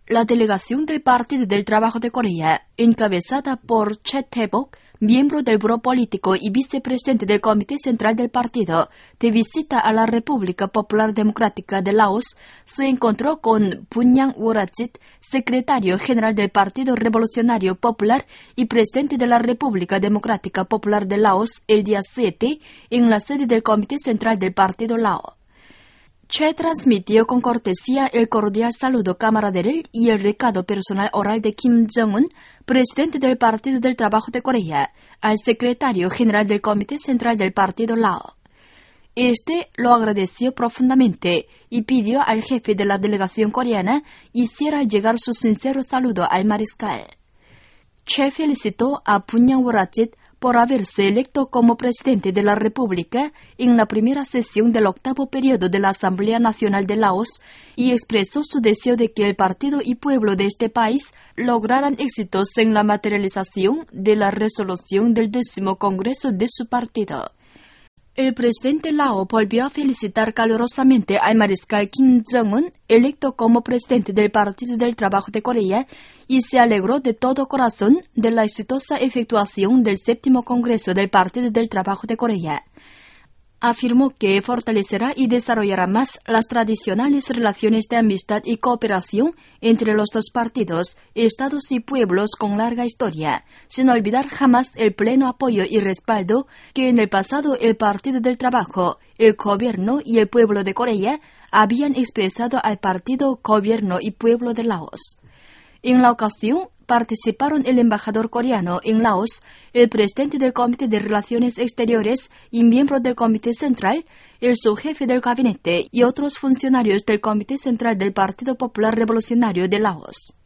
la delegación del Partido del Trabajo de Corea, encabezada por Choi Tae-bok, miembro del Buró Político y vicepresidente del Comité Central del Partido, de visita a la República Popular Democrática de Laos, se encontró con Bunyang Worachit, secretario general del Partido Revolucionario Popular y presidente de la República Democrática Popular de Laos, el día 7, en la sede del Comité Central del Partido Lao. Choi transmitió con cortesía el cordial saludo camaraderal y el recado personal oral de Kim Jong-un, presidente del Partido del Trabajo de Corea, al secretario general del Comité Central del Partido Lao. Este lo agradeció profundamente y pidió al jefe de la delegación coreana hiciera llegar su sincero saludo al mariscal. Choi felicitó a Bunyang Worachit por haberse electo como presidente de la República en la primera sesión del 8º periodo de la Asamblea Nacional de Laos y expresó su deseo de que el partido y pueblo de este país lograran éxitos en la materialización de la resolución del 10º Congreso de su partido. El presidente Lao volvió a felicitar calurosamente al mariscal Kim Jong-un, electo como presidente del Partido del Trabajo de Corea, y se alegró de todo corazón de la exitosa efectuación del 7º Congreso del Partido del Trabajo de Corea. Afirmó que fortalecerá y desarrollará más las tradicionales relaciones de amistad y cooperación entre los dos partidos, estados y pueblos con larga historia, sin olvidar jamás el pleno apoyo y respaldo que en el pasado el Partido del Trabajo, el Gobierno y el pueblo de Corea habían expresado al Partido, Gobierno y Pueblo de Laos. En la ocasión, participaron el embajador coreano en Laos, el presidente del Comité de Relaciones Exteriores y miembro del Comité Central, el subjefe del gabinete y otros funcionarios del Comité Central del Partido Popular Revolucionario de Laos.